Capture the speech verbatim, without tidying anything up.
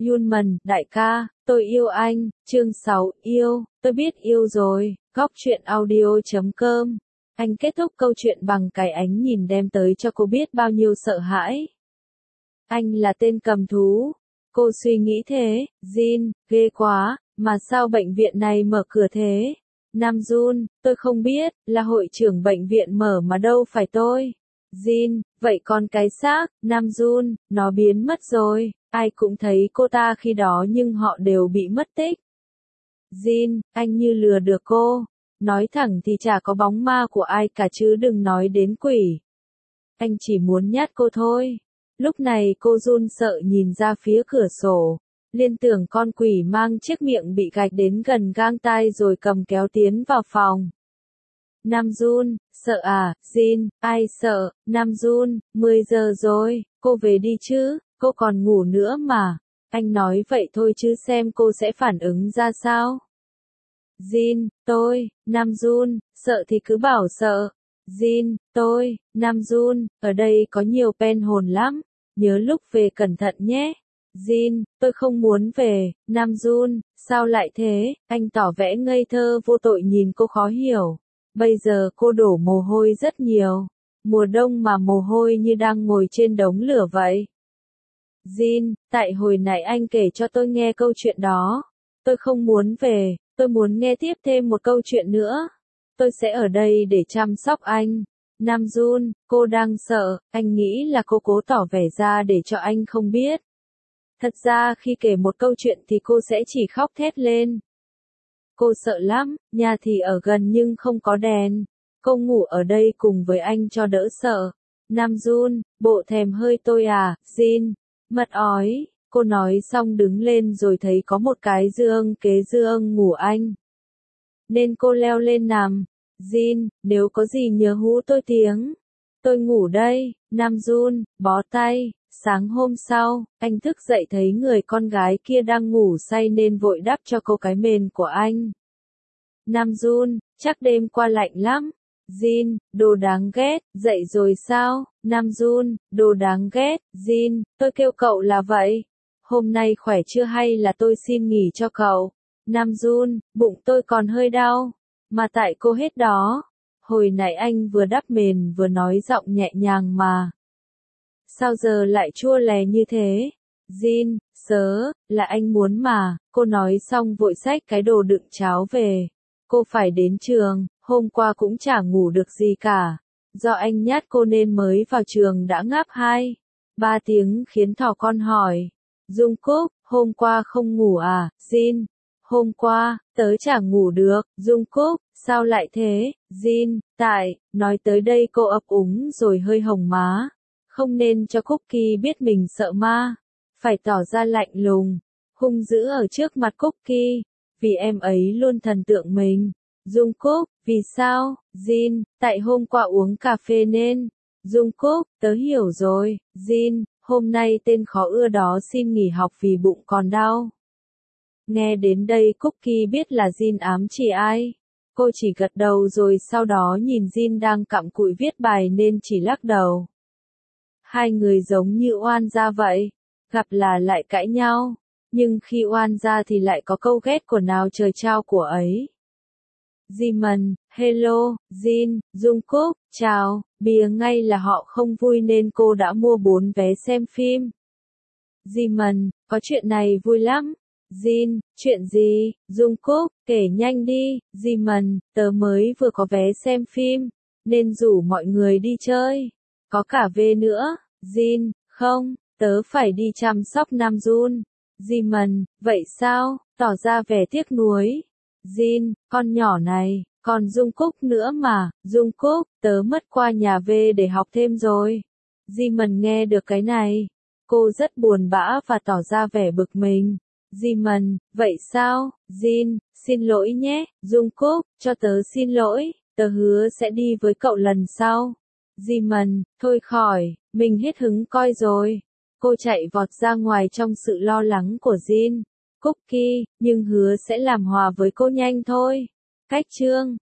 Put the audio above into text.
Yunman, đại ca, tôi yêu anh, chương sáu, yêu, tôi biết yêu rồi, góc truyện audio chấm com. Anh kết thúc câu chuyện bằng cái ánh nhìn đem tới cho cô biết bao nhiêu sợ hãi. Anh là tên cầm thú. Cô suy nghĩ thế, Jin, ghê quá, mà sao bệnh viện này mở cửa thế? Nam Jun, tôi không biết, là hội trưởng bệnh viện mở mà đâu phải tôi. Jin, vậy còn cái xác, Nam Jun, nó biến mất rồi, ai cũng thấy cô ta khi đó nhưng họ đều bị mất tích. Jin, anh như lừa được cô. Nói thẳng thì chả có bóng ma của ai cả chứ đừng nói đến quỷ. Anh chỉ muốn nhát cô thôi. Lúc này cô run sợ nhìn ra phía cửa sổ. Liên tưởng con quỷ mang chiếc miệng bị gạch đến gần gang tai rồi cầm kéo tiến vào phòng. Nam Jun, sợ à, Jin, ai sợ, Nam Jun, mười giờ rồi, cô về đi chứ, cô còn ngủ nữa mà. Anh nói vậy thôi chứ xem cô sẽ phản ứng ra sao. Jin, tôi, Nam Jun, sợ thì cứ bảo sợ. Jin, tôi, Nam Jun, ở đây có nhiều pen hồn lắm, nhớ lúc về cẩn thận nhé. Jin, tôi không muốn về. Nam Jun, sao lại thế? Anh tỏ vẻ ngây thơ vô tội nhìn cô khó hiểu. Bây giờ cô đổ mồ hôi rất nhiều. Mùa đông mà mồ hôi như đang ngồi trên đống lửa vậy. Jin, tại hồi nãy anh kể cho tôi nghe câu chuyện đó. Tôi không muốn về, tôi muốn nghe tiếp thêm một câu chuyện nữa. Tôi sẽ ở đây để chăm sóc anh. Nam Jun, cô đang sợ, anh nghĩ là cô cố tỏ vẻ ra để cho anh không biết. Thật ra khi kể một câu chuyện thì cô sẽ chỉ khóc thét lên. Cô sợ lắm, nhà thì ở gần nhưng không có đèn. Cô ngủ ở đây cùng với anh cho đỡ sợ. Nam Jun, bộ thèm hơi tôi à, Jin. Mật ói, cô nói xong đứng lên rồi thấy có một cái giường kế giường ngủ anh. Nên cô leo lên nằm. Jin, nếu có gì nhớ hú tôi tiếng. Tôi ngủ đây. Nam Jun, bó tay. Sáng hôm sau, anh thức dậy thấy người con gái kia đang ngủ say nên vội đắp cho cô cái mền của anh. Nam Jun, chắc đêm qua lạnh lắm. Jin, đồ đáng ghét, dậy rồi sao? Nam Jun, đồ đáng ghét. Jin, tôi kêu cậu là vậy. Hôm nay khỏe chưa hay là tôi xin nghỉ cho cậu? Nam Jun, bụng tôi còn hơi đau. Mà tại cô hết đó. Hồi nãy anh vừa đắp mền vừa nói giọng nhẹ nhàng mà. Sao giờ lại chua lè như thế? Jin, sớ, là anh muốn mà. Cô nói xong vội xách cái đồ đựng cháo về. Cô phải đến trường, hôm qua cũng chả ngủ được gì cả. Do anh nhát cô nên mới vào trường đã ngáp hai, ba tiếng khiến thỏ con hỏi. Jungkook, hôm qua không ngủ à? Jin, hôm qua, tớ chả ngủ được. Jungkook, sao lại thế? Jin, tại, nói tới đây cô ấp úng rồi hơi hồng má. Không nên cho Cookie biết mình sợ ma. Phải tỏ ra lạnh lùng, hung dữ ở trước mặt Cookie. Vì em ấy luôn thần tượng mình. Jungkook, vì sao? Jin, tại hôm qua uống cà phê nên. Jungkook, tớ hiểu rồi. Jin, hôm nay tên khó ưa đó xin nghỉ học vì bụng còn đau. Nghe đến đây Cookie biết là Jin ám chỉ ai. Cô chỉ gật đầu rồi sau đó nhìn Jin đang cặm cụi viết bài nên chỉ lắc đầu. Hai người giống như oan gia vậy. Gặp là lại cãi nhau. Nhưng khi oan gia thì lại có câu ghét của nào trời trao của ấy. Jimin, hello, Jin, Jungkook, chào, bìa ngay là họ không vui nên cô đã mua bốn vé xem phim. Jimin, có chuyện này vui lắm. Jin, chuyện gì? Jungkook, kể nhanh đi. Jimin, tớ mới vừa có vé xem phim, nên rủ mọi người đi chơi. Có cả V nữa. Jin, không, tớ phải đi chăm sóc Nam Jun. Jimin, vậy sao? Tỏ ra vẻ tiếc nuối. Jin, con nhỏ này, còn Jungkook nữa mà. Jungkook, tớ mất qua nhà V để học thêm rồi. Jimin nghe được cái này. Cô rất buồn bã và tỏ ra vẻ bực mình. Jimin, vậy sao? Jin, xin lỗi nhé. Jungkook, cho tớ xin lỗi. Tớ hứa sẽ đi với cậu lần sau. Jimin, thôi khỏi, mình hết hứng coi rồi. Cô chạy vọt ra ngoài trong sự lo lắng của Jin. Cookie, nhưng hứa sẽ làm hòa với cô nhanh thôi. Cách chương